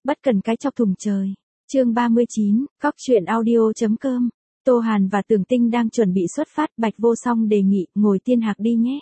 Bất cần cái chọc thùng trời. Chương 39, Cóc truyện audio.com. Tô Hàn và Tưởng Tinh đang chuẩn bị xuất phát, Bạch Vô Song đề nghị ngồi tiên hạc đi nhé.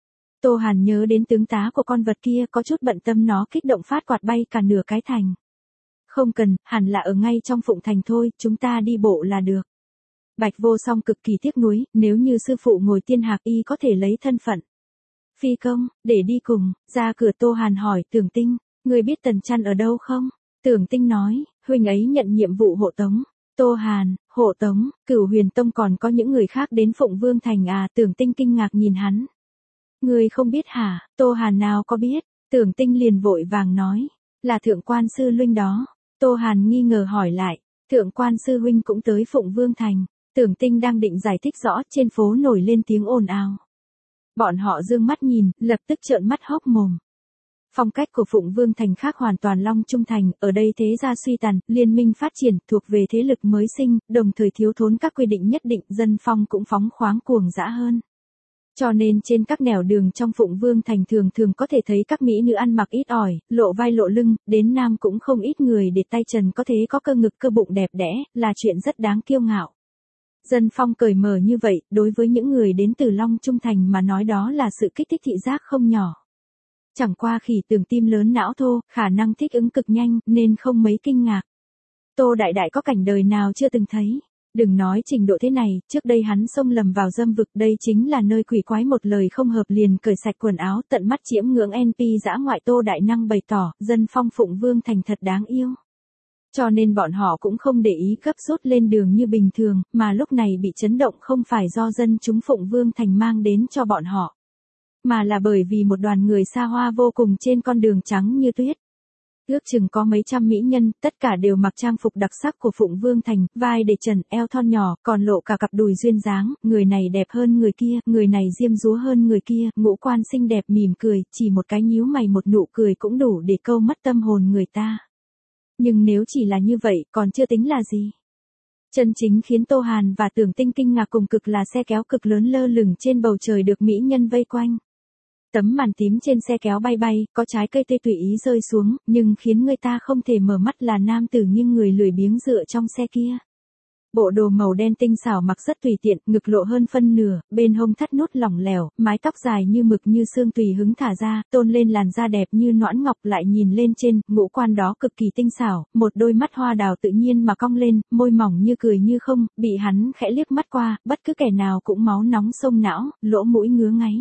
Tô Hàn nhớ đến tướng tá của con vật kia, có chút bận tâm nó kích động phát quạt bay cả nửa cái thành. Không cần, hẳn là ở ngay trong Phụng Thành thôi, chúng ta đi bộ là được. Bạch Vô Song cực kỳ tiếc nuối, nếu như sư phụ ngồi tiên hạc y có thể lấy thân phận phi công, để đi cùng. Ra cửa Tô Hàn hỏi Tưởng Tinh, người biết Tần Trăn ở đâu không? Tưởng Tinh nói, huynh ấy nhận nhiệm vụ hộ tống. Tô Hàn, hộ tống, Cửu Huyền Tông còn có những người khác đến Phụng Vương Thành à? Tưởng Tinh kinh ngạc nhìn hắn. Người không biết hả? Tô Hàn nào có biết. Tưởng Tinh liền vội vàng nói, là Thượng Quan sư huynh đó. Tô Hàn nghi ngờ hỏi lại, Thượng Quan sư huynh cũng tới Phụng Vương Thành. Tưởng Tinh đang định giải thích rõ, trên phố nổi lên tiếng ồn ào. Bọn họ dương mắt nhìn, lập tức trợn mắt hốc mồm. Phong cách của Phụng Vương Thành khác hoàn toàn Long Trung Thành, ở đây thế gia suy tàn, liên minh phát triển, thuộc về thế lực mới sinh, đồng thời thiếu thốn các quy định nhất định, dân phong cũng phóng khoáng cuồng dã hơn. Cho nên trên các nẻo đường trong Phụng Vương Thành thường thường có thể thấy các mỹ nữ ăn mặc ít ỏi, lộ vai lộ lưng, đến nam cũng không ít người để tay trần có thế có cơ ngực cơ bụng đẹp đẽ, là chuyện rất đáng kiêu ngạo. Dân phong cởi mở như vậy, đối với những người đến từ Long Trung Thành mà nói đó là sự kích thích thị giác không nhỏ. Chẳng qua khỉ tưởng tim lớn não thô, khả năng thích ứng cực nhanh, nên không mấy kinh ngạc. Tô Đại Đại có cảnh đời nào chưa từng thấy. Đừng nói trình độ thế này, trước đây hắn xông lầm vào dâm vực, đây chính là nơi quỷ quái, một lời không hợp liền cởi sạch quần áo, tận mắt chiếm ngưỡng NP dã ngoại. Tô Đại Năng bày tỏ, dân phong Phụng Vương Thành thật đáng yêu. Cho nên bọn họ cũng không để ý gấp rút lên đường như bình thường, mà lúc này bị chấn động không phải do dân chúng Phụng Vương Thành mang đến cho bọn họ, mà là bởi vì một đoàn người xa hoa vô cùng trên con đường trắng như tuyết. Ước chừng có mấy trăm mỹ nhân, tất cả đều mặc trang phục đặc sắc của Phụng Vương Thành, vai để trần, eo thon nhỏ, còn lộ cả cặp đùi duyên dáng, người này đẹp hơn người kia, người này diêm dúa hơn người kia, ngũ quan xinh đẹp mỉm cười, chỉ một cái nhíu mày một nụ cười cũng đủ để câu mất tâm hồn người ta. Nhưng nếu chỉ là như vậy, còn chưa tính là gì. Chân chính khiến Tô Hàn và Tưởng Tinh kinh ngạc cùng cực là xe kéo cực lớn lơ lửng trên bầu trời được mỹ nhân vây quanh. Tấm màn tím trên xe kéo bay bay, có trái cây tươi tùy ý rơi xuống, nhưng khiến người ta không thể mở mắt là nam tử nghiêng người lười biếng dựa trong xe kia. Bộ đồ màu đen tinh xảo mặc rất tùy tiện, ngực lộ hơn phân nửa, bên hông thắt nút lỏng lẻo, mái tóc dài như mực như sương tùy hứng thả ra, tôn lên làn da đẹp như noãn ngọc, lại nhìn lên trên, ngũ quan đó cực kỳ tinh xảo, một đôi mắt hoa đào tự nhiên mà cong lên, môi mỏng như cười như không, bị hắn khẽ liếc mắt qua, bất cứ kẻ nào cũng máu nóng xông não, lỗ mũi ngứa ngáy.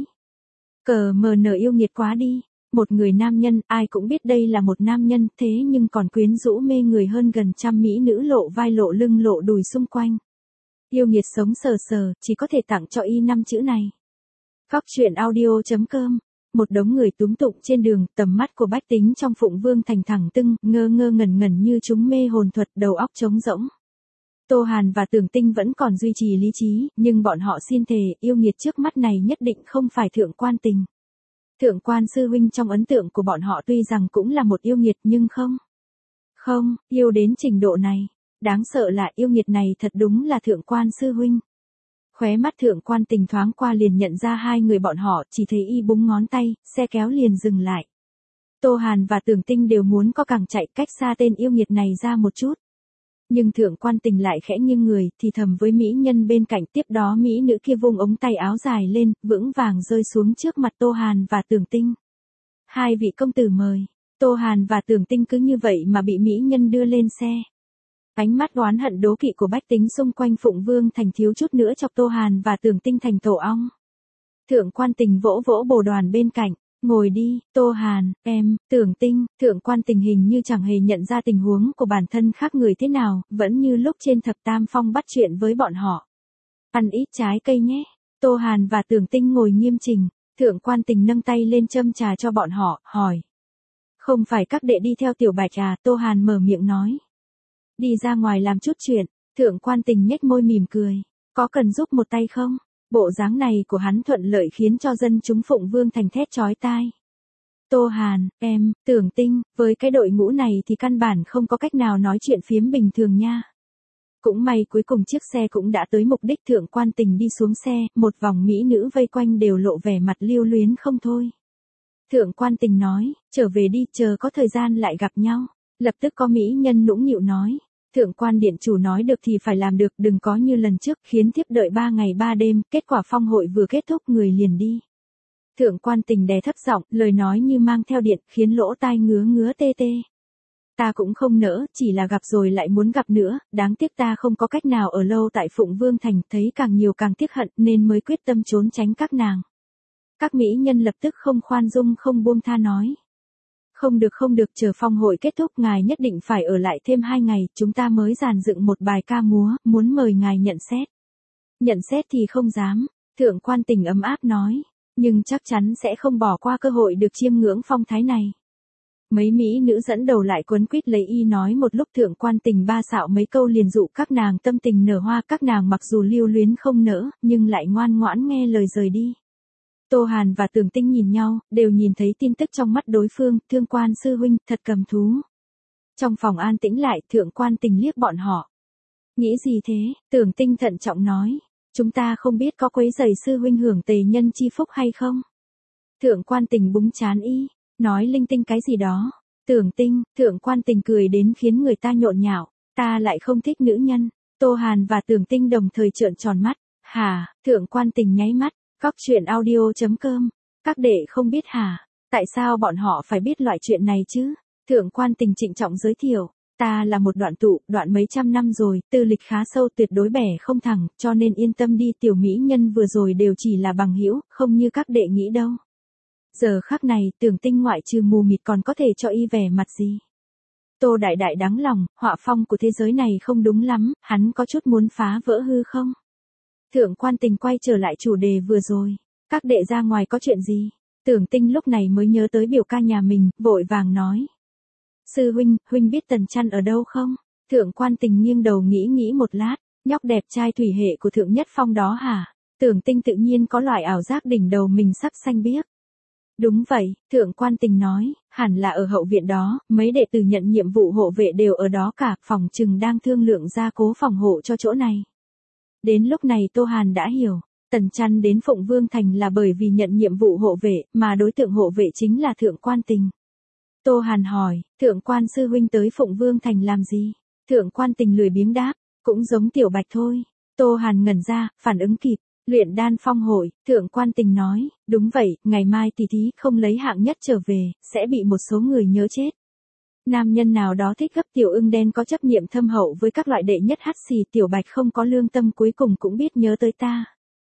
Cờ mờ nở yêu nghiệt quá đi. Một người nam nhân, ai cũng biết đây là một nam nhân, thế nhưng còn quyến rũ mê người hơn gần trăm mỹ nữ lộ vai lộ lưng lộ đùi xung quanh. Yêu nghiệt sống sờ sờ, chỉ có thể tặng cho y 5 chữ này. Cóc truyện audio.com. Một đống người túm tụng trên đường, tầm mắt của bách tính trong Phụng Vương Thành thẳng tưng, ngơ ngơ ngẩn ngẩn như chúng mê hồn thuật, đầu óc trống rỗng. Tô Hàn và Tưởng Tinh vẫn còn duy trì lý trí, nhưng bọn họ xin thề, yêu nghiệt trước mắt này nhất định không phải Thượng Quan Tình. Thượng Quan sư huynh trong ấn tượng của bọn họ tuy rằng cũng là một yêu nghiệt nhưng không, yêu đến trình độ này. Đáng sợ là yêu nghiệt này thật đúng là Thượng Quan sư huynh. Khóe mắt Thượng Quan Tình thoáng qua liền nhận ra hai người bọn họ, chỉ thấy y búng ngón tay, xe kéo liền dừng lại. Tô Hàn và Tưởng Tinh đều muốn co cẳng chạy cách xa tên yêu nghiệt này ra một chút. Nhưng Thượng Quan Tình lại khẽ nghiêng người, thì thầm với mỹ nhân bên cạnh, tiếp đó mỹ nữ kia vung ống tay áo dài lên, vững vàng rơi xuống trước mặt Tô Hàn và Tưởng Tinh. Hai vị công tử mời. Tô Hàn và Tưởng Tinh cứ như vậy mà bị mỹ nhân đưa lên xe. Ánh mắt oán hận đố kỵ của bách tính xung quanh Phụng Vương Thành thiếu chút nữa chọc Tô Hàn và Tưởng Tinh thành tổ ong. Thượng Quan Tình vỗ vỗ bồ đoàn bên cạnh. Ngồi đi, Tô Hàn, em, Tưởng Tinh. Thượng Quan Tình hình như chẳng hề nhận ra tình huống của bản thân khác người thế nào, vẫn như lúc trên Thập Tam Phong bắt chuyện với bọn họ. Ăn ít trái cây nhé. Tô Hàn và Tưởng Tinh ngồi nghiêm chỉnh. Thượng Quan Tình nâng tay lên châm trà cho bọn họ, hỏi. Không phải các đệ đi theo Tiểu Bạch à? Tô Hàn mở miệng nói. Đi ra ngoài làm chút chuyện. Thượng Quan Tình nhếch môi mỉm cười. Có cần giúp một tay không? Bộ dáng này của hắn thuận lợi khiến cho dân chúng Phụng Vương Thành thét chói tai. Tô Hàn, em, Tưởng Tinh, với cái đội ngũ này thì căn bản không có cách nào nói chuyện phiếm bình thường nha. Cũng may cuối cùng chiếc xe cũng đã tới mục đích. Thượng Quan Tình đi xuống xe, một vòng mỹ nữ vây quanh đều lộ vẻ mặt lưu luyến không thôi. Thượng Quan Tình nói, trở về đi, chờ có thời gian lại gặp nhau. Lập tức có mỹ nhân nũng nịu nói. Thượng quan điện chủ nói được thì phải làm được, đừng có như lần trước khiến thiếp đợi 3 ngày 3 đêm, kết quả phong hội vừa kết thúc người liền đi. Thượng quan Tình đè thấp giọng, lời nói như mang theo điện, khiến lỗ tai ngứa ngứa tê tê. Ta cũng không nỡ, chỉ là gặp rồi lại muốn gặp nữa, đáng tiếc ta không có cách nào ở lâu tại Phụng Vương Thành, thấy càng nhiều càng tiếc hận nên mới quyết tâm trốn tránh các nàng. Các mỹ nhân lập tức không khoan dung không buông tha nói. Không được, chờ phong hội kết thúc ngài nhất định phải ở lại thêm 2 ngày, chúng ta mới dàn dựng một bài ca múa, muốn mời ngài nhận xét. Nhận xét thì không dám, Thượng quan Tình ấm áp nói, nhưng chắc chắn sẽ không bỏ qua cơ hội được chiêm ngưỡng phong thái này. Mấy mỹ nữ dẫn đầu lại quấn quýt lấy y nói một lúc. Thượng quan Tình ba xạo mấy câu liền dụ các nàng tâm tình nở hoa, các nàng mặc dù lưu luyến không nỡ, nhưng lại ngoan ngoãn nghe lời rời đi. Tô Hàn và Tưởng Tinh nhìn nhau, đều nhìn thấy tin tức trong mắt đối phương, Thương quan sư huynh, thật cầm thú. Trong phòng an tĩnh lại, Thượng quan Tình liếc bọn họ. Nghĩ gì thế? Tưởng Tinh thận trọng nói, chúng ta không biết có quấy rầy sư huynh hưởng tề nhân chi phúc hay không? Thượng quan Tình búng trán y, nói linh tinh cái gì đó. Tưởng Tinh, Thượng quan Tình cười đến khiến người ta nhộn nhạo, ta lại không thích nữ nhân. Tô Hàn và Tưởng Tinh đồng thời trợn tròn mắt. Hả? Thượng quan Tình nháy mắt. Cóc truyện audio.com. Các đệ không biết hả? Tại sao bọn họ phải biết loại chuyện này chứ? Thượng quan Tình trịnh trọng giới thiệu. Ta là một đoạn tụ, đoạn mấy trăm năm rồi, tư lịch khá sâu, tuyệt đối bẻ không thẳng, cho nên yên tâm đi, tiểu mỹ nhân vừa rồi đều chỉ là bằng hữu, không như các đệ nghĩ đâu. Giờ khắc này, Tưởng Tinh ngoại trừ mù mịt còn có thể cho y vẻ mặt gì? Tô Đại Đại đáng lòng, họa phong của thế giới này không đúng lắm, hắn có chút muốn phá vỡ hư không? Thượng quan Tình quay trở lại chủ đề vừa rồi. Các đệ ra ngoài có chuyện gì? Tưởng Tinh lúc này mới nhớ tới biểu ca nhà mình, vội vàng nói. Sư huynh, huynh biết Tần Chăn ở đâu không? Thượng quan Tình nghiêng đầu nghĩ một lát, nhóc đẹp trai thủy hệ của Thượng Nhất Phong đó hả? Tưởng Tinh tự nhiên có loại ảo giác đỉnh đầu mình sắc xanh biếc. Đúng vậy, Thượng quan Tình nói, hẳn là ở hậu viện đó, mấy đệ tử nhận nhiệm vụ hộ vệ đều ở đó cả, phòng trừng đang thương lượng gia cố phòng hộ cho chỗ này. Đến lúc này Tô Hàn đã hiểu, Tần Chăn đến Phụng Vương Thành là bởi vì nhận nhiệm vụ hộ vệ, mà đối tượng hộ vệ chính là Thượng quan Tình. Tô Hàn hỏi, Thượng quan sư huynh tới Phụng Vương Thành làm gì? Thượng quan Tình lười biếng đáp, cũng giống Tiểu Bạch thôi. Tô Hàn ngẩn ra, phản ứng kịp, luyện đan phong hội. Thượng quan Tình nói, đúng vậy, ngày mai tỷ thí không lấy hạng nhất trở về, sẽ bị một số người nhớ chết. Nam nhân nào đó thích gấp. Tiểu Ưng đen có chấp niệm thâm hậu với các loại đệ nhất hắt xì, Tiểu Bạch không có lương tâm cuối cùng cũng biết nhớ tới ta.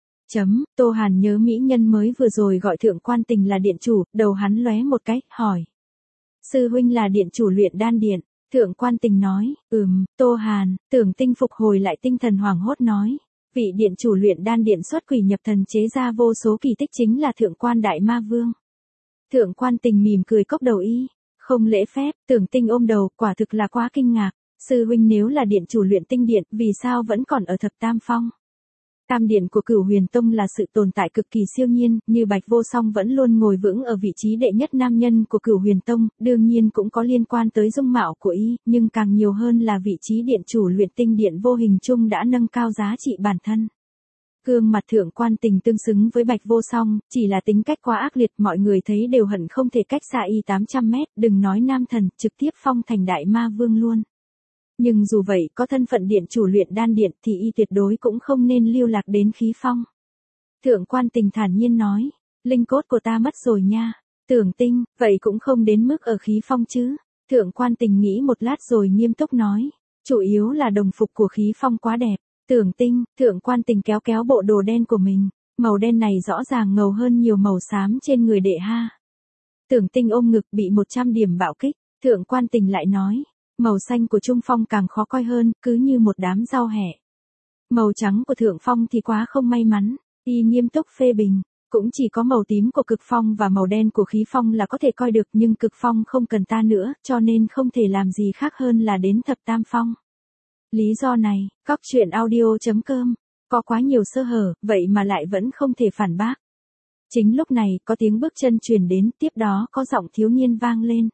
Tô Hàn nhớ mỹ nhân mới vừa rồi gọi Thượng quan Tình là điện chủ, đầu hắn lóe một cái, hỏi. Sư huynh là điện chủ luyện đan điện. Thượng quan Tình nói, Tô Hàn. Tưởng Tinh phục hồi lại tinh thần hoảng hốt nói. Vị điện chủ luyện đan điện xuất quỷ nhập thần chế ra vô số kỳ tích chính là Thượng quan Đại Ma Vương. Thượng quan Tình mỉm cười cốc đầu y. Không lễ phép. Tưởng Tinh ôm đầu, quả thực là quá kinh ngạc. Sư huynh nếu là điện chủ luyện tinh điện, vì sao vẫn còn ở thập tam phong? Tam điện của Cửu Huyền Tông là sự tồn tại cực kỳ siêu nhiên, như Bạch Vô Song vẫn luôn ngồi vững ở vị trí đệ nhất nam nhân của Cửu Huyền Tông, đương nhiên cũng có liên quan tới dung mạo của y, nhưng càng nhiều hơn là vị trí điện chủ luyện tinh điện vô hình chung đã nâng cao giá trị bản thân. Gương mặt Thượng quan Tình tương xứng với Bạch Vô Song, chỉ là tính cách quá ác liệt, mọi người thấy đều hận không thể cách xa y 800 mét, đừng nói nam thần, trực tiếp phong thành Đại Ma Vương luôn. Nhưng dù vậy, có thân phận điện chủ luyện đan điện thì y tuyệt đối cũng không nên lưu lạc đến khí phong. Thượng quan Tình thản nhiên nói, linh cốt của ta mất rồi nha. Tưởng Tinh, vậy cũng không đến mức ở khí phong chứ. Thượng quan Tình nghĩ một lát rồi nghiêm túc nói, chủ yếu là đồng phục của khí phong quá đẹp. Tưởng Tinh, Thượng quan Tình kéo kéo bộ đồ đen của mình, màu đen này rõ ràng ngầu hơn nhiều màu xám trên người đệ ha. Tưởng Tinh ôm ngực bị 100 điểm bạo kích. Thượng quan Tình lại nói, màu xanh của Trung Phong càng khó coi hơn, cứ như một đám rau hẹ. Màu trắng của Thượng Phong thì quá không may mắn, y nghiêm túc phê bình, cũng chỉ có màu tím của Cực Phong và màu đen của Khí Phong là có thể coi được, nhưng Cực Phong không cần ta nữa, cho nên không thể làm gì khác hơn là đến thập tam phong. Lý do này, Cóc truyện audio.com, có quá nhiều sơ hở, vậy mà lại vẫn không thể phản bác. Chính lúc này, có tiếng bước chân truyền đến, tiếp đó có giọng thiếu niên vang lên.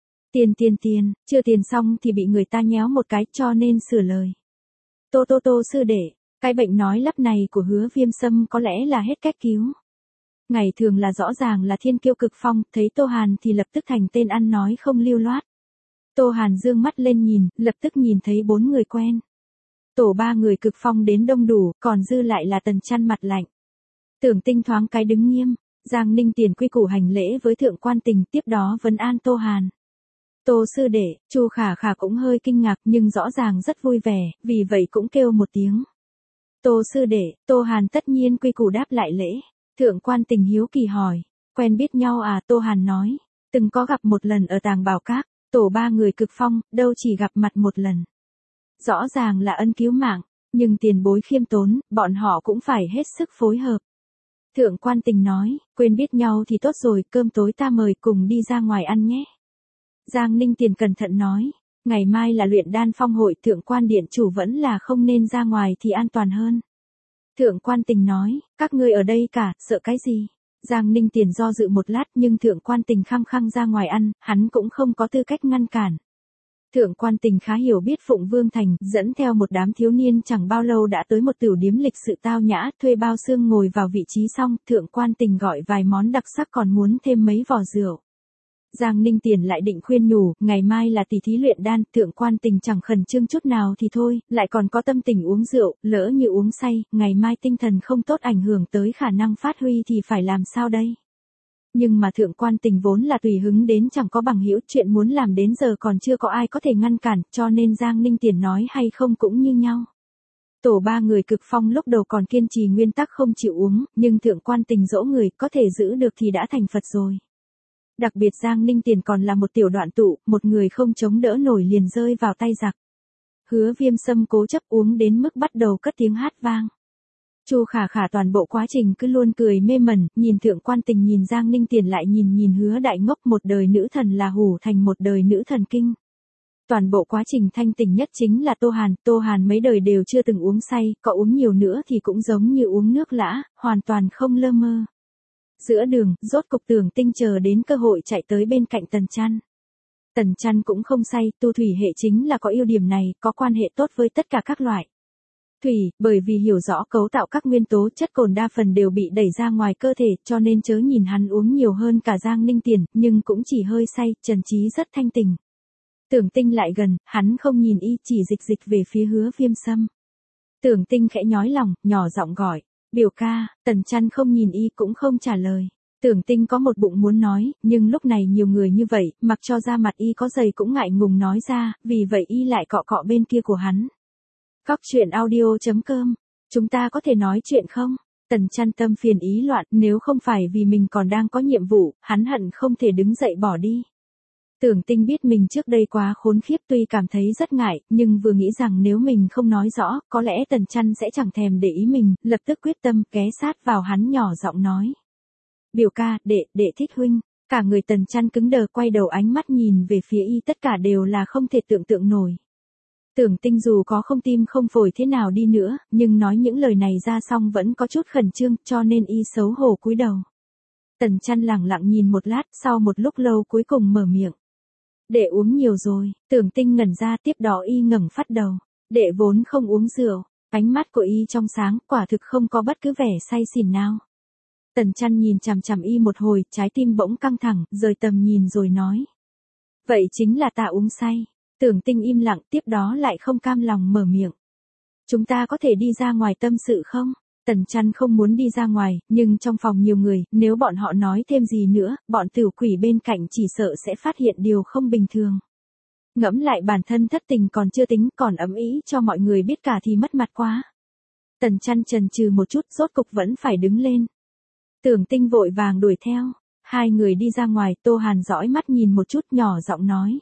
Tiền, chưa tiền xong thì bị người ta nhéo một cái, cho nên sửa lời. Tô sư đệ, cái bệnh nói lắp này của Hứa Viêm Sâm có lẽ là hết cách cứu. Ngày thường là rõ ràng là thiên kiêu Cực Phong, thấy Tô Hàn thì lập tức thành tên ăn nói không lưu loát. Tô Hàn dương mắt lên nhìn, lập tức nhìn thấy 4 người quen. Tổ 3 người cực phong đến đông đủ, còn dư lại là Tần Chăn mặt lạnh. Tưởng Tinh thoáng cái đứng nghiêm, Giang Ninh Tiền quy củ hành lễ với thượng quan tình, tiếp đó vấn an Tô Hàn. Tô sư đệ, Chu Khả Khả cũng hơi kinh ngạc nhưng rõ ràng rất vui vẻ, vì vậy cũng kêu một tiếng. Tô sư đệ, Tô Hàn tất nhiên quy củ đáp lại lễ. Thượng quan tình hiếu kỳ hỏi, quen biết nhau à? Tô Hàn nói, từng có gặp một lần ở Tàng Bảo Các, tổ 3 người cực phong, đâu chỉ gặp mặt một lần. Rõ ràng là ân cứu mạng, nhưng tiền bối khiêm tốn, bọn họ cũng phải hết sức phối hợp. Thượng quan tình nói, quên biết nhau thì tốt rồi, cơm tối ta mời cùng đi ra ngoài ăn nhé. Giang Ninh Tiền cẩn thận nói, ngày mai là luyện đan phong hội, thượng quan điện chủ vẫn là không nên ra ngoài thì an toàn hơn. Thượng quan tình nói, các ngươi ở đây cả, sợ cái gì? Giang Ninh Tiền do dự một lát nhưng thượng quan tình khăng khăng ra ngoài ăn, hắn cũng không có tư cách ngăn cản. Thượng quan tình khá hiểu biết Phụng Vương Thành, dẫn theo một đám thiếu niên chẳng bao lâu đã tới một tửu điếm lịch sự tao nhã, thuê bao xương ngồi vào vị trí xong, thượng quan tình gọi vài món đặc sắc còn muốn thêm mấy vò rượu. Giang Ninh Tiền lại định khuyên nhủ, ngày mai là tỷ thí luyện đan, thượng quan tình chẳng khẩn trương chút nào thì thôi, lại còn có tâm tình uống rượu, lỡ như uống say, ngày mai tinh thần không tốt ảnh hưởng tới khả năng phát huy thì phải làm sao đây? Nhưng mà thượng quan tình vốn là tùy hứng đến chẳng có bằng hữu, chuyện muốn làm đến giờ còn chưa có ai có thể ngăn cản, cho nên Giang Ninh Tiền nói hay không cũng như nhau. Tổ 3 người cực phong lúc đầu còn kiên trì nguyên tắc không chịu uống, nhưng thượng quan tình dỗ người, có thể giữ được thì đã thành Phật rồi. Đặc biệt Giang Ninh Tiền còn là một tiểu đoạn tụ, một người không chống đỡ nổi liền rơi vào tay giặc. Hứa Viêm Sâm cố chấp uống đến mức bắt đầu cất tiếng hát vang. Chu Khả Khả toàn bộ quá trình cứ luôn cười mê mẩn, nhìn thượng quan tình nhìn Giang Ninh Tiền lại nhìn Hứa Đại Ngốc, một đời nữ thần là hủ thành một đời nữ thần kinh. Toàn bộ quá trình thanh tỉnh nhất chính là Tô Hàn mấy đời đều chưa từng uống say, có uống nhiều nữa thì cũng giống như uống nước lã, hoàn toàn không lơ mơ. Giữa đường, rốt cục Tưởng Tinh chờ đến cơ hội chạy tới bên cạnh Tần Chăn. Tần Chăn cũng không say, tu thủy hệ chính là có ưu điểm này, có quan hệ tốt với tất cả các loại thủy, bởi vì hiểu rõ cấu tạo các nguyên tố chất cồn đa phần đều bị đẩy ra ngoài cơ thể, cho nên chớ nhìn hắn uống nhiều hơn cả Giang Ninh Tiền, nhưng cũng chỉ hơi say, Trần trí rất thanh tỉnh. Tưởng Tinh lại gần, hắn không nhìn y, chỉ dịch về phía Hứa Viêm Sâm. Tưởng Tinh khẽ nhói lòng, nhỏ giọng gọi, biểu ca. Tần Chăn không nhìn y cũng không trả lời. Tưởng Tinh có một bụng muốn nói, nhưng lúc này nhiều người như vậy, mặc cho ra mặt y có dày cũng ngại ngùng nói ra, vì vậy y lại cọ cọ bên kia của hắn. Góc truyện audio.com, chúng ta có thể nói chuyện không? Tần Chăn tâm phiền ý loạn, nếu không phải vì mình còn đang có nhiệm vụ, hắn hận không thể đứng dậy bỏ đi. Tưởng Tinh biết mình trước đây quá khốn khiếp, tuy cảm thấy rất ngại, nhưng vừa nghĩ rằng nếu mình không nói rõ, có lẽ Tần Chăn sẽ chẳng thèm để ý mình, lập tức quyết tâm ghé sát vào hắn nhỏ giọng nói. Biểu ca, đệ thích huynh. Cả người Tần Chăn cứng đờ, quay đầu ánh mắt nhìn về phía y, tất cả đều là không thể tưởng tượng nổi. Tưởng Tinh dù có không tim không phổi thế nào đi nữa, nhưng nói những lời này ra xong vẫn có chút khẩn trương, cho nên y xấu hổ cúi đầu. Tần Chăn lẳng lặng nhìn một lát, sau một lúc lâu cuối cùng mở miệng. Đệ uống nhiều rồi. Tưởng Tinh ngẩn ra, tiếp đó y ngẩng phát đầu. Đệ vốn không uống rượu. Ánh mắt của y trong sáng, quả thực không có bất cứ vẻ say xỉn nào. Tần Chăn nhìn chằm chằm y một hồi, trái tim bỗng căng thẳng, rời tầm nhìn rồi nói. Vậy chính là ta uống say. Tưởng Tinh im lặng, tiếp đó lại không cam lòng mở miệng. Chúng ta có thể đi ra ngoài tâm sự không? Tần Chăn không muốn đi ra ngoài, nhưng trong phòng nhiều người, nếu bọn họ nói thêm gì nữa, bọn tiểu quỷ bên cạnh chỉ sợ sẽ phát hiện điều không bình thường. Ngẫm lại bản thân thất tình còn chưa tính, còn ấm ý cho mọi người biết cả thì mất mặt quá. Tần Chăn chần chừ một chút, rốt cục vẫn phải đứng lên. Tưởng Tinh vội vàng đuổi theo. Hai người đi ra ngoài, Tô Hàn dõi mắt nhìn một chút, nhỏ giọng nói.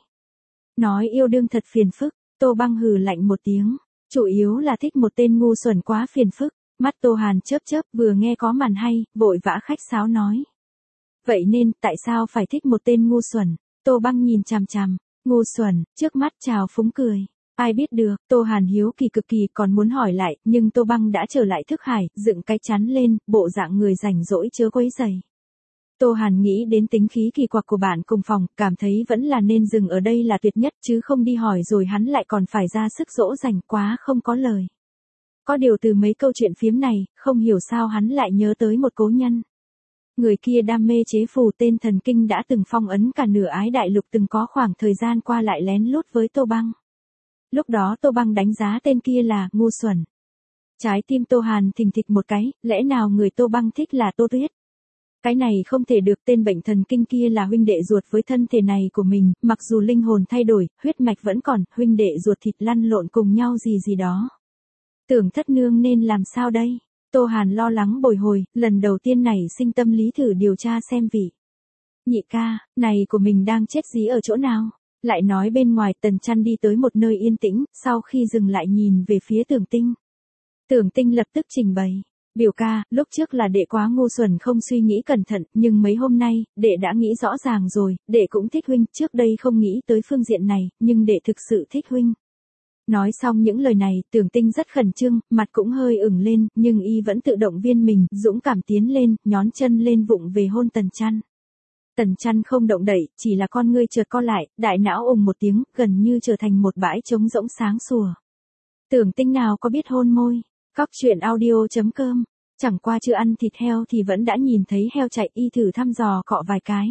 Nói yêu đương thật phiền phức. Tô Băng hừ lạnh một tiếng. Chủ yếu là thích một tên ngu xuẩn quá phiền phức. Mắt Tô Hàn chớp, vừa nghe có màn hay, vội vã khách sáo nói. Vậy nên, tại sao phải thích một tên ngu xuẩn? Tô Băng nhìn chằm chằm. Ngu xuẩn, trước mắt trào phúng cười. Ai biết được, Tô Hàn hiếu kỳ cực kỳ còn muốn hỏi lại, nhưng Tô Băng đã trở lại thức hải, dựng cái chắn lên, bộ dạng người rảnh rỗi chớ quấy rầy. Tô Hàn nghĩ đến tính khí kỳ quặc của bạn cùng phòng, cảm thấy vẫn là nên dừng ở đây là tuyệt nhất, chứ không đi hỏi rồi hắn lại còn phải ra sức dỗ dành, quá không có lời. Có điều từ mấy câu chuyện phiếm này, không hiểu sao hắn lại nhớ tới một cố nhân. Người kia đam mê chế phù, tên thần kinh đã từng phong ấn cả nửa ái đại lục, từng có khoảng thời gian qua lại lén lút với Tô Băng. Lúc đó Tô Băng đánh giá tên kia là ngu xuẩn. Trái tim Tô Hàn thình thịch một cái, lẽ nào người Tô Băng thích là Tô Tuyết? Cái này không thể được, tên bệnh thần kinh kia là huynh đệ ruột với thân thể này của mình, mặc dù linh hồn thay đổi, huyết mạch vẫn còn, huynh đệ ruột thịt lăn lộn cùng nhau gì gì đó. Tưởng thất nương nên làm sao đây? Tô Hàn lo lắng bồi hồi, lần đầu tiên nảy sinh tâm lý thử điều tra xem vị nhị ca này của mình đang chết dí ở chỗ nào. Lại nói bên ngoài Tần Chăn đi tới một nơi yên tĩnh, sau khi dừng lại nhìn về phía Tưởng Tinh. Tưởng Tinh lập tức trình bày. Biểu ca, lúc trước là đệ quá ngu xuẩn không suy nghĩ cẩn thận, nhưng mấy hôm nay, đệ đã nghĩ rõ ràng rồi, đệ cũng thích huynh, trước đây không nghĩ tới phương diện này, nhưng đệ thực sự thích huynh. Nói xong những lời này, Tưởng Tinh rất khẩn trương, mặt cũng hơi ửng lên, nhưng y vẫn tự động viên mình, dũng cảm tiến lên, nhón chân lên vụng về hôn Tần Chăn. Tần Chăn không động đậy, chỉ là con ngươi chợt co lại, đại não ùng một tiếng, gần như trở thành một bãi trống rỗng sáng sủa. Tưởng Tinh nào có biết hôn môi. Cóc truyện audio.com. Chẳng qua chưa ăn thịt heo thì vẫn đã nhìn thấy heo chạy, y thử thăm dò cọ vài cái.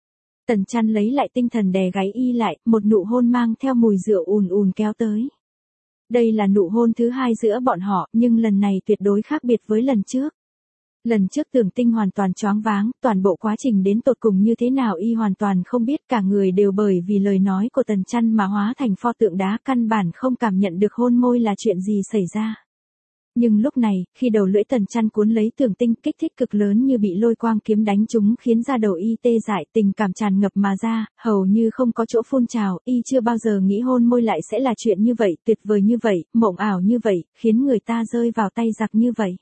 Tần Chăn lấy lại tinh thần đè gáy y lại, một nụ hôn mang theo mùi rượu ùn ùn kéo tới. Đây là nụ hôn thứ hai giữa bọn họ, nhưng lần này tuyệt đối khác biệt với lần trước. Lần trước Tưởng Tinh hoàn toàn choáng váng, toàn bộ quá trình đến tột cùng như thế nào y hoàn toàn không biết, cả người đều bởi vì lời nói của Tần Chăn mà hóa thành pho tượng đá, căn bản không cảm nhận được hôn môi là chuyện gì xảy ra. Nhưng lúc này, khi đầu lưỡi Tần Chăn cuốn lấy Tưởng Tinh, kích thích cực lớn như bị lôi quang kiếm đánh trúng, khiến da đầu y tê dại, tình cảm tràn ngập mà ra, hầu như không có chỗ phun trào, y chưa bao giờ nghĩ hôn môi lại sẽ là chuyện như vậy, tuyệt vời như vậy, mộng ảo như vậy, khiến người ta rơi vào tay giặc như vậy.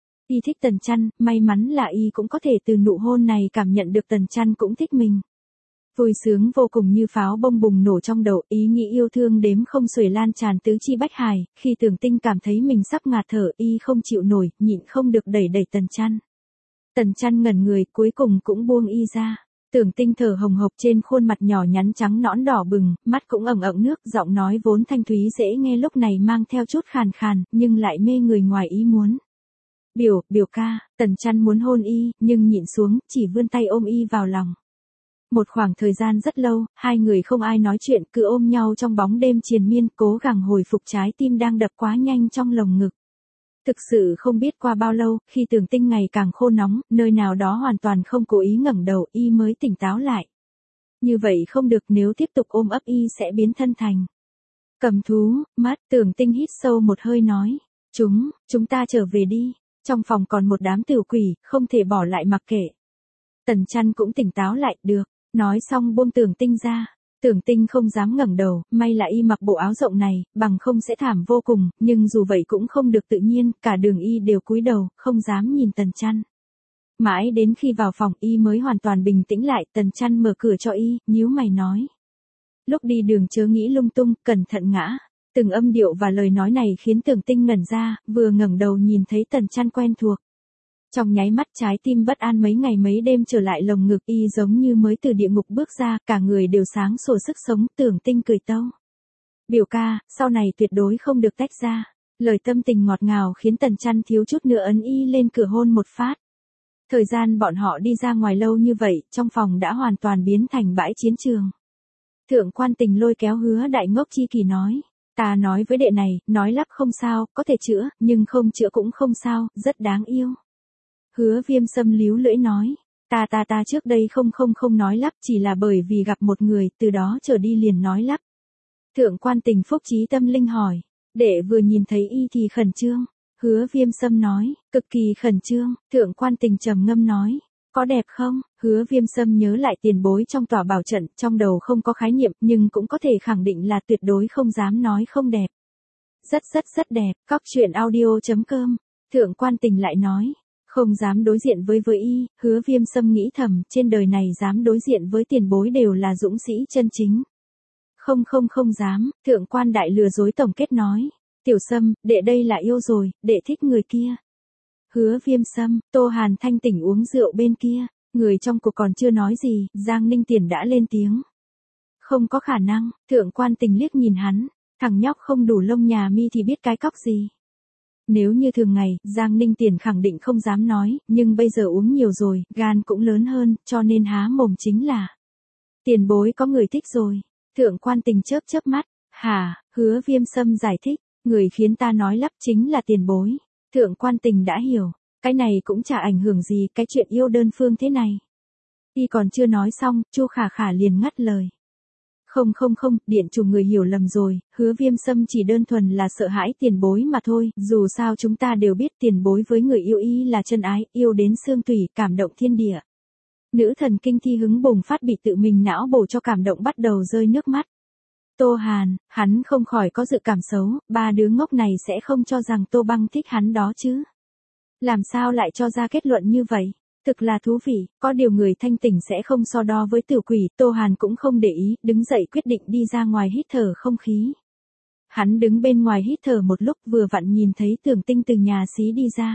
Y thích Tần Chăn, may mắn là y cũng có thể từ nụ hôn này cảm nhận được Tần Chăn cũng thích mình. Vui sướng vô cùng như pháo bông bùng nổ trong đầu, ý nghĩ yêu thương đếm không xuể lan tràn tứ chi bách hải, khi Tưởng Tinh cảm thấy mình sắp ngạt thở, y không chịu nổi, nhịn không được đẩy Tần Chăn. Tần Chăn ngẩn người, cuối cùng cũng buông y ra. Tưởng Tinh thở hồng hộc, trên khuôn mặt nhỏ nhắn trắng nõn đỏ bừng, mắt cũng ẩn ẩn nước, giọng nói vốn thanh thúy dễ nghe lúc này mang theo chút khàn khàn, nhưng lại mê người ngoài ý muốn. Biểu ca, Tần Chăn muốn hôn y, nhưng nhịn xuống, chỉ vươn tay ôm y vào lòng. Một khoảng thời gian rất lâu, hai người không ai nói chuyện, cứ ôm nhau trong bóng đêm triền miên, cố gắng hồi phục trái tim đang đập quá nhanh trong lồng ngực. Thực sự không biết qua bao lâu, khi Tưởng Tinh ngày càng khô nóng, nơi nào đó hoàn toàn không cố ý ngẩng đầu, y mới tỉnh táo lại. Như vậy không được, nếu tiếp tục ôm ấp y sẽ biến thân thành cầm thú, mắt. Tưởng Tinh hít sâu một hơi nói. Chúng ta trở về đi. Trong phòng còn một đám tiểu quỷ, không thể bỏ lại mặc kệ. Tần Chăn cũng tỉnh táo lại, được. Nói xong buông Tưởng Tinh ra. Tưởng Tinh không dám ngẩng đầu, may là y mặc bộ áo rộng này, bằng không sẽ thảm vô cùng, nhưng dù vậy cũng không được tự nhiên, cả đường y đều cúi đầu, không dám nhìn Tần Chăn. Mãi đến khi vào phòng y mới hoàn toàn bình tĩnh lại, Tần Chăn mở cửa cho y, nhíu mày nói. Lúc đi đường chớ nghĩ lung tung, cẩn thận ngã. Từng âm điệu và lời nói này khiến Tưởng Tinh ngẩn ra, vừa ngẩng đầu nhìn thấy Tần Chăn quen thuộc. Trong nháy mắt trái tim bất an mấy ngày mấy đêm trở lại lồng ngực, y giống như mới từ địa ngục bước ra, cả người đều sáng sủa sức sống. Tưởng Tinh cười tâu. Biểu ca, sau này tuyệt đối không được tách ra. Lời tâm tình ngọt ngào khiến Tần Chăn thiếu chút nữa ấn y lên cửa hôn một phát. Thời gian bọn họ đi ra ngoài lâu như vậy, trong phòng đã hoàn toàn biến thành bãi chiến trường. Thượng Quan Tình lôi kéo Hứa Đại Ngốc chi kỳ nói. Ta nói với đệ này, nói lắp không sao, có thể chữa, nhưng không chữa cũng không sao, rất đáng yêu. Hứa Viêm Sâm líu lưỡi nói. Ta trước đây không nói lắp, chỉ là bởi vì gặp một người, từ đó trở đi liền nói lắp. Thượng Quan Tình phúc trí tâm linh hỏi. Đệ vừa nhìn thấy y thì khẩn trương. Hứa Viêm Sâm nói, cực kỳ khẩn trương. Thượng Quan Tình trầm ngâm nói. Có đẹp không? Hứa Viêm Sâm nhớ lại tiền bối trong tòa bảo trận, trong đầu không có khái niệm, nhưng cũng có thể khẳng định là tuyệt đối không dám nói không đẹp. Rất đẹp. Cóc truyện audio.com. Thượng Quan Tình lại nói. Không dám đối diện với y, Hứa Viêm Sâm nghĩ thầm, trên đời này dám đối diện với tiền bối đều là dũng sĩ chân chính. Không dám. Thượng Quan Đại lừa dối tổng kết nói. Tiểu Sâm, đệ đây là yêu rồi, đệ thích người kia. Hứa Viêm Sâm, Tô Hàn thanh tỉnh uống rượu bên kia, người trong cuộc còn chưa nói gì, Giang Ninh Tiền đã lên tiếng. Không có khả năng. Thượng Quan Tình liếc nhìn hắn, thằng nhóc không đủ lông nhà mi thì biết cái cóc gì. Nếu như thường ngày, Giang Ninh Tiền khẳng định không dám nói, nhưng bây giờ uống nhiều rồi, gan cũng lớn hơn, cho nên há mồm chính là. Tiền bối có người thích rồi. Thượng Quan Tình chớp chớp mắt. Hả, Hứa Viêm Sâm giải thích, người khiến ta nói lắp chính là tiền bối. Thượng Quan Tình đã hiểu, cái này cũng chả ảnh hưởng gì cái chuyện yêu đơn phương thế này. Y còn chưa nói xong, Chu Khả Khả liền ngắt lời. Không, điện chủ người hiểu lầm rồi, Hứa Viêm Sâm chỉ đơn thuần là sợ hãi tiền bối mà thôi, dù sao chúng ta đều biết tiền bối với người yêu y là chân ái, yêu đến xương tủy, cảm động thiên địa. Nữ thần kinh thi hứng bùng phát bị tự mình não bổ cho cảm động bắt đầu rơi nước mắt. Tô Hàn, hắn không khỏi có dự cảm xấu, ba đứa ngốc này sẽ không cho rằng Tô Băng thích hắn đó chứ. Làm sao lại cho ra kết luận như vậy? Thực là thú vị, có điều người thanh tỉnh sẽ không so đo với tiểu quỷ, Tô Hàn cũng không để ý, đứng dậy quyết định đi ra ngoài hít thở không khí. Hắn đứng bên ngoài hít thở một lúc vừa vặn nhìn thấy Tưởng Tinh từ nhà xí đi ra.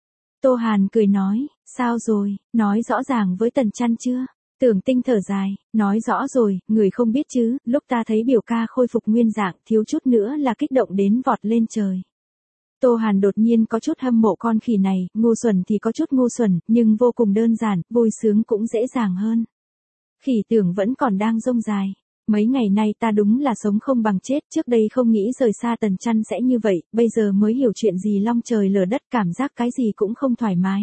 Tô Hàn cười nói, sao rồi, nói rõ ràng với Tần Chăn chưa? Tưởng Tinh thở dài, nói rõ rồi, người không biết chứ, lúc ta thấy biểu ca khôi phục nguyên dạng, thiếu chút nữa là kích động đến vọt lên trời. Tô Hàn đột nhiên có chút hâm mộ con khỉ này, ngu xuẩn thì có chút ngu xuẩn, nhưng vô cùng đơn giản, vui sướng cũng dễ dàng hơn. Khỉ Tưởng vẫn còn đang rông dài. Mấy ngày nay ta đúng là sống không bằng chết, trước đây không nghĩ rời xa Tần Chăn sẽ như vậy, bây giờ mới hiểu chuyện gì long trời lở đất, cảm giác cái gì cũng không thoải mái.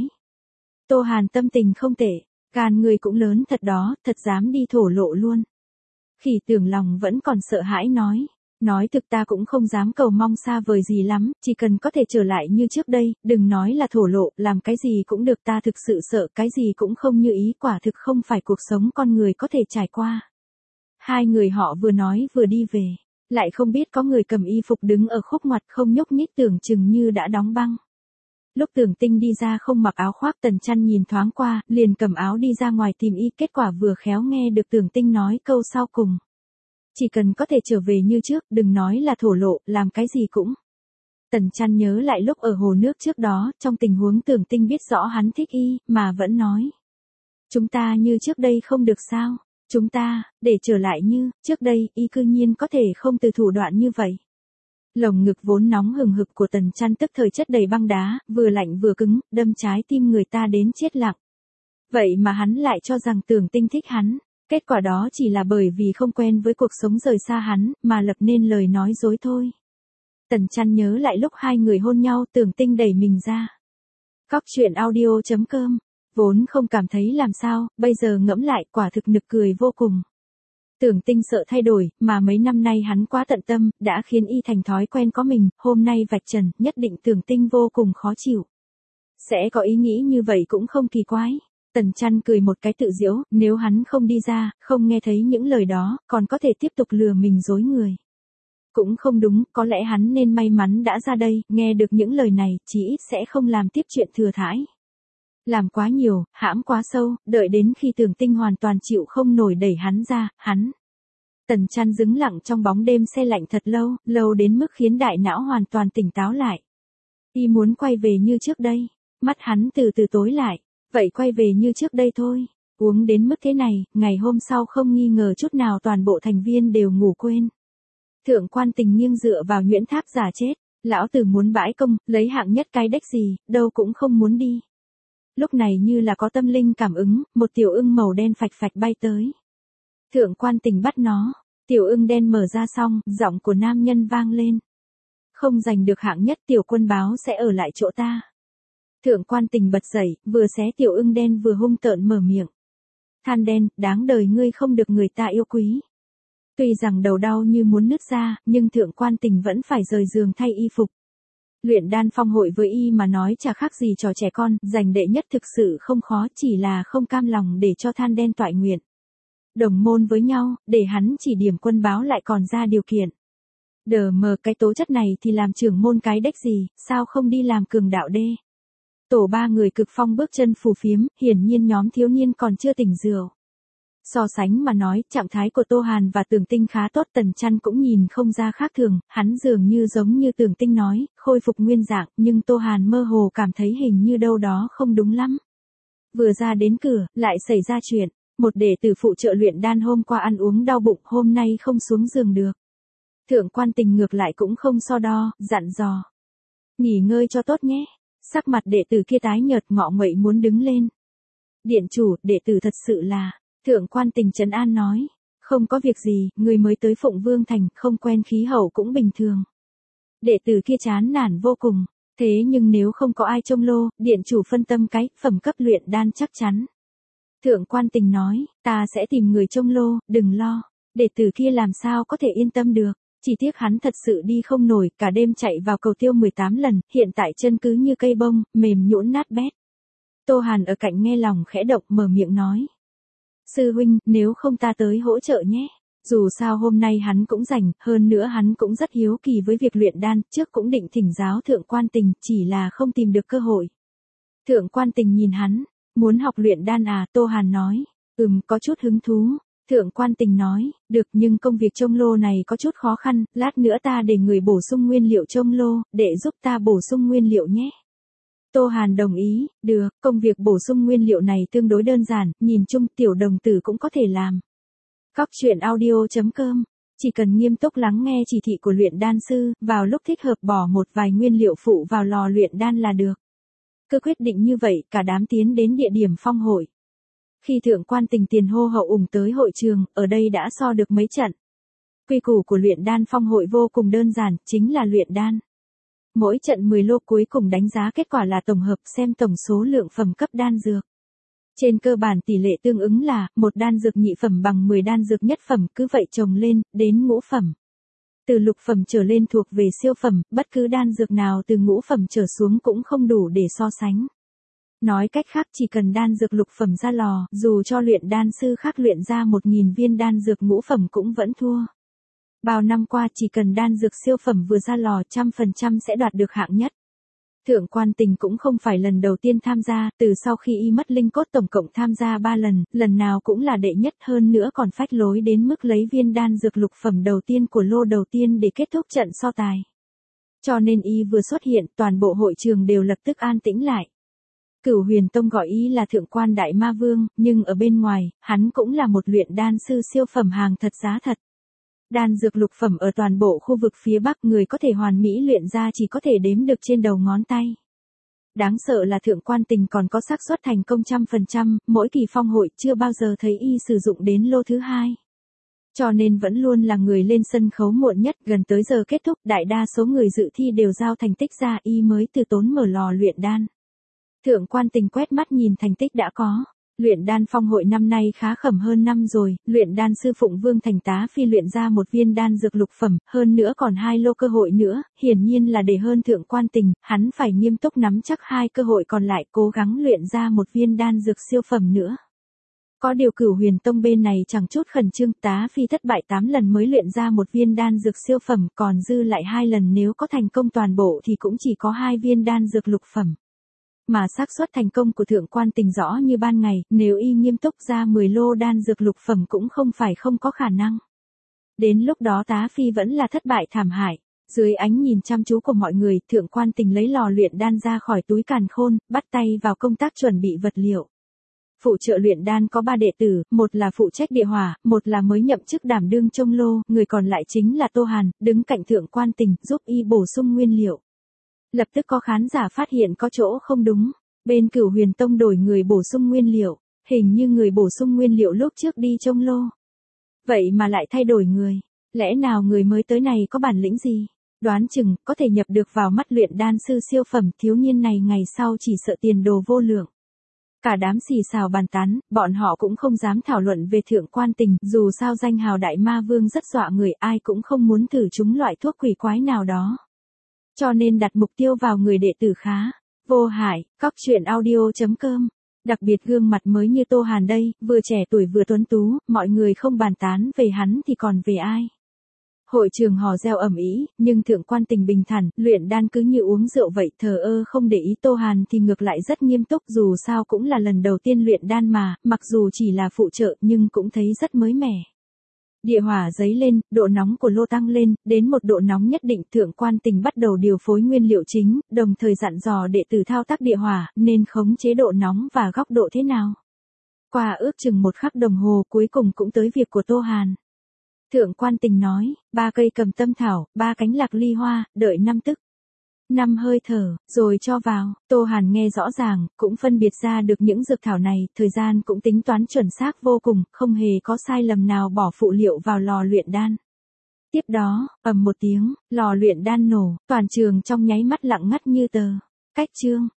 Tô Hàn tâm tình không tệ, gan người cũng lớn thật đó, thật dám đi thổ lộ luôn. Khỉ Tưởng lòng vẫn còn sợ hãi nói thực ta cũng không dám cầu mong xa vời gì lắm, chỉ cần có thể trở lại như trước đây, đừng nói là thổ lộ, làm cái gì cũng được, ta thực sự sợ cái gì cũng không như ý, quả thực không phải cuộc sống con người có thể trải qua. Hai người họ vừa nói vừa đi về, lại không biết có người cầm y phục đứng ở khúc ngoặt không nhúc nhích, tưởng chừng như đã đóng băng. Lúc Tưởng Tinh đi ra không mặc áo khoác, Tần Chăn nhìn thoáng qua, liền cầm áo đi ra ngoài tìm y, kết quả vừa khéo nghe được Tưởng Tinh nói câu sau cùng. Chỉ cần có thể trở về như trước, đừng nói là thổ lộ, làm cái gì cũng. Tần Chăn nhớ lại lúc ở hồ nước trước đó, trong tình huống Tưởng Tinh biết rõ hắn thích y, mà vẫn nói. Chúng ta như trước đây không được sao? Chúng ta, để trở lại như, trước đây, y cư nhiên có thể không từ thủ đoạn như vậy. Lồng ngực vốn nóng hừng hực của Tần Chăn tức thời chất đầy băng đá, vừa lạnh vừa cứng, đâm trái tim người ta đến chết lặng. Vậy mà hắn lại cho rằng Tưởng Tinh thích hắn. Kết quả đó chỉ là bởi vì không quen với cuộc sống rời xa hắn, mà lập nên lời nói dối thôi. Tần Chăn nhớ lại lúc hai người hôn nhau, Tưởng Tinh đẩy mình ra. Cóc truyện audio.com, vốn không cảm thấy làm sao, bây giờ ngẫm lại quả thực nực cười vô cùng. Tưởng Tinh sợ thay đổi, mà mấy năm nay hắn quá tận tâm, đã khiến y thành thói quen có mình, hôm nay vạch trần, nhất định Tưởng Tinh vô cùng khó chịu. Sẽ có ý nghĩ như vậy cũng không kỳ quái. Tần Chăn cười một cái tự giễu, nếu hắn không đi ra, không nghe thấy những lời đó, còn có thể tiếp tục lừa mình dối người. Cũng không đúng, có lẽ hắn nên may mắn đã ra đây, nghe được những lời này, chí ít sẽ không làm tiếp chuyện thừa thãi. Làm quá nhiều, hãm quá sâu, đợi đến khi Tưởng Tinh hoàn toàn chịu không nổi đẩy hắn ra, hắn. Tần Chăn đứng lặng trong bóng đêm se lạnh thật lâu, lâu đến mức khiến đại não hoàn toàn tỉnh táo lại. Y muốn quay về như trước đây, mắt hắn từ từ tối lại. Vậy quay về như trước đây thôi, uống đến mức thế này, ngày hôm sau không nghi ngờ chút nào toàn bộ thành viên đều ngủ quên. Thượng Quan Tình nghiêng dựa vào nhuyễn tháp giả chết, lão tử muốn bãi công, lấy hạng nhất cái đếch gì, đâu cũng không muốn đi. Lúc này như là có tâm linh cảm ứng, một tiểu ưng màu đen phạch phạch bay tới. Thượng Quan Tình bắt nó, tiểu ưng đen mở ra xong, giọng của nam nhân vang lên. Không giành được hạng nhất, tiểu quân báo sẽ ở lại chỗ ta. Thượng Quan Tình bật dậy, vừa xé tiểu ưng đen vừa hung tợn mở miệng. Than đen, đáng đời ngươi không được người ta yêu quý. Tuy rằng đầu đau như muốn nứt ra, nhưng Thượng Quan Tình vẫn phải rời giường thay y phục. Luyện đan phong hội với y mà nói chả khác gì trò trẻ con, giành đệ nhất thực sự không khó, chỉ là không cam lòng để cho than đen toại nguyện. Đồng môn với nhau, để hắn chỉ điểm quân báo lại còn ra điều kiện. Đờ mờ cái tố chất này thì làm trưởng môn cái đếch gì, sao không đi làm cường đạo đê. Tổ ba người cực phong bước chân phù phiếm, hiển nhiên nhóm thiếu niên còn chưa tỉnh rượu. So sánh mà nói, trạng thái của Tô Hàn và Tưởng Tinh khá tốt, Tần Chăn cũng nhìn không ra khác thường, hắn dường như giống như Tưởng Tinh nói, khôi phục nguyên dạng, nhưng Tô Hàn mơ hồ cảm thấy hình như đâu đó không đúng lắm. Vừa ra đến cửa, lại xảy ra chuyện, một đệ tử phụ trợ luyện đan hôm qua ăn uống đau bụng, hôm nay không xuống giường được. Thượng Quan Tình ngược lại cũng không so đo, dặn dò. Nghỉ ngơi cho tốt nhé. Sắc mặt đệ tử kia tái nhợt ngọ nguậy muốn đứng lên. Điện chủ, đệ tử thật sự là, Thượng Quan Tình trấn an nói. Không có việc gì, người mới tới Phụng Vương Thành, không quen khí hậu cũng bình thường. Đệ tử kia chán nản vô cùng. Thế nhưng nếu không có ai trông lô, điện chủ phân tâm cái, phẩm cấp luyện đan chắc chắn. Thượng Quan Tình nói, ta sẽ tìm người trông lô, đừng lo. Đệ tử kia làm sao có thể yên tâm được. Chỉ tiếc hắn thật sự đi không nổi, cả đêm chạy vào cầu tiêu 18 lần, hiện tại chân cứ như cây bông, mềm nhũn nát bét. Tô Hàn ở cạnh nghe lòng khẽ động mở miệng nói. Sư huynh, nếu không ta tới hỗ trợ nhé. Dù sao hôm nay hắn cũng rảnh, hơn nữa hắn cũng rất hiếu kỳ với việc luyện đan, trước cũng định thỉnh giáo Thượng Quan Tình, chỉ là không tìm được cơ hội. Thượng Quan Tình nhìn hắn, muốn học luyện đan à, Tô Hàn nói, có chút hứng thú. Thượng Quan Tình nói, được nhưng công việc trông lô này có chút khó khăn, lát nữa ta để người bổ sung nguyên liệu trông lô, để giúp ta bổ sung nguyên liệu nhé. Tô Hàn đồng ý, được, công việc bổ sung nguyên liệu này tương đối đơn giản, nhìn chung tiểu đồng tử cũng có thể làm. Cóc truyện audio.com, chỉ cần nghiêm túc lắng nghe chỉ thị của luyện đan sư, vào lúc thích hợp bỏ một vài nguyên liệu phụ vào lò luyện đan là được. Cứ quyết định như vậy, cả đám tiến đến địa điểm phong hội. Khi Thượng Quan Tình tiền hô hậu ủng tới hội trường, ở đây đã so được mấy trận. Quy củ của luyện đan phong hội vô cùng đơn giản, chính là luyện đan. Mỗi trận 10 lô cuối cùng đánh giá kết quả là tổng hợp xem tổng số lượng phẩm cấp đan dược. Trên cơ bản tỷ lệ tương ứng là, một đan dược nhị phẩm bằng 10 đan dược nhất phẩm, cứ vậy chồng lên, đến ngũ phẩm. Từ lục phẩm trở lên thuộc về siêu phẩm, bất cứ đan dược nào từ ngũ phẩm trở xuống cũng không đủ để so sánh. Nói cách khác chỉ cần đan dược lục phẩm ra lò, dù cho luyện đan sư khác luyện ra 1.000 viên đan dược ngũ phẩm cũng vẫn thua. Bao năm qua chỉ cần đan dược siêu phẩm vừa ra lò 100% sẽ đoạt được hạng nhất. Thượng Quan Tình cũng không phải lần đầu tiên tham gia, từ sau khi y mất linh cốt tổng cộng tham gia 3 lần, lần nào cũng là đệ nhất, hơn nữa còn phách lối đến mức lấy viên đan dược lục phẩm đầu tiên của lô đầu tiên để kết thúc trận so tài. Cho nên y vừa xuất hiện, toàn bộ hội trường đều lập tức an tĩnh lại. Cửu Huyền Tông gọi y là Thượng Quan Đại Ma Vương, nhưng ở bên ngoài, hắn cũng là một luyện đan sư siêu phẩm hàng thật giá thật. Đan dược lục phẩm ở toàn bộ khu vực phía Bắc người có thể hoàn mỹ luyện ra chỉ có thể đếm được trên đầu ngón tay. Đáng sợ là Thượng Quan Tình còn có xác suất thành công 100%, mỗi kỳ phong hội chưa bao giờ thấy y sử dụng đến lô thứ 2. Cho nên vẫn luôn là người lên sân khấu muộn nhất, gần tới giờ kết thúc, đại đa số người dự thi đều giao thành tích ra, y mới từ tốn mở lò luyện đan. Thượng Quan Tình quét mắt nhìn thành tích đã có. Luyện đan phong hội năm nay khá khẩm hơn năm rồi, luyện đan sư Phụng Vương Thành Tá Phi luyện ra một viên đan dược lục phẩm, hơn nữa còn 2 lô cơ hội nữa, hiển nhiên là để hơn Thượng Quan Tình, hắn phải nghiêm túc nắm chắc 2 cơ hội còn lại, cố gắng luyện ra một viên đan dược siêu phẩm nữa. Có điều Cửu Huyền Tông bên này chẳng chút khẩn trương, Tá Phi thất bại 8 lần mới luyện ra một viên đan dược siêu phẩm, còn dư lại 2 lần nếu có thành công toàn bộ thì cũng chỉ có 2 viên đan dược lục phẩm. Mà xác suất thành công của Thượng Quan Tình rõ như ban ngày, nếu y nghiêm túc ra 10 lô đan dược lục phẩm cũng không phải không có khả năng. Đến lúc đó Tá Phi vẫn là thất bại thảm hại. Dưới ánh nhìn chăm chú của mọi người, Thượng Quan Tình lấy lò luyện đan ra khỏi túi càn khôn, bắt tay vào công tác chuẩn bị vật liệu. Phụ trợ luyện đan có 3 đệ tử, một là phụ trách địa hỏa, một là mới nhậm chức đảm đương trông lô, người còn lại chính là Tô Hàn, đứng cạnh Thượng Quan Tình, giúp y bổ sung nguyên liệu. Lập tức có khán giả phát hiện có chỗ không đúng. Bên Cửu Huyền Tông đổi người bổ sung nguyên liệu, hình như người bổ sung nguyên liệu lúc trước đi trông lô. Vậy mà lại thay đổi người. Lẽ nào người mới tới này có bản lĩnh gì? Đoán chừng, có thể nhập được vào mắt luyện đan sư siêu phẩm, thiếu niên này ngày sau chỉ sợ tiền đồ vô lượng. Cả đám xì xào bàn tán, bọn họ cũng không dám thảo luận về Thượng Quan Tình, dù sao danh hào Đại Ma Vương rất dọa người, ai cũng không muốn thử chúng loại thuốc quỷ quái nào đó. Cho nên đặt mục tiêu vào người đệ tử khá, vô hại, cóc truyện audio.com. Đặc biệt gương mặt mới như Tô Hàn đây, vừa trẻ tuổi vừa tuấn tú, mọi người không bàn tán về hắn thì còn về ai. Hội trường hò reo ầm ĩ, nhưng Thượng Quan Tình bình thản, luyện đan cứ như uống rượu vậy, thờ ơ không để ý. Tô Hàn thì ngược lại rất nghiêm túc, dù sao cũng là lần đầu tiên luyện đan mà, mặc dù chỉ là phụ trợ nhưng cũng thấy rất mới mẻ. Địa hỏa dấy lên, độ nóng của lô tăng lên, đến một độ nóng nhất định, Thượng Quan Tình bắt đầu điều phối nguyên liệu chính, đồng thời dặn dò đệ tử thao tác địa hỏa, nên khống chế độ nóng và góc độ thế nào. Qua ước chừng 1 khắc đồng hồ, cuối cùng cũng tới việc của Tô Hàn. Thượng Quan Tình nói, 3 cây cầm tâm thảo, 3 cánh lạc ly hoa, đợi 5 tức. 5 hơi thở, rồi cho vào. Tô Hàn nghe rõ ràng, cũng phân biệt ra được những dược thảo này, thời gian cũng tính toán chuẩn xác vô cùng, không hề có sai lầm nào bỏ phụ liệu vào lò luyện đan. Tiếp đó, ầm một tiếng, lò luyện đan nổ, toàn trường trong nháy mắt lặng ngắt như tờ. Cách chương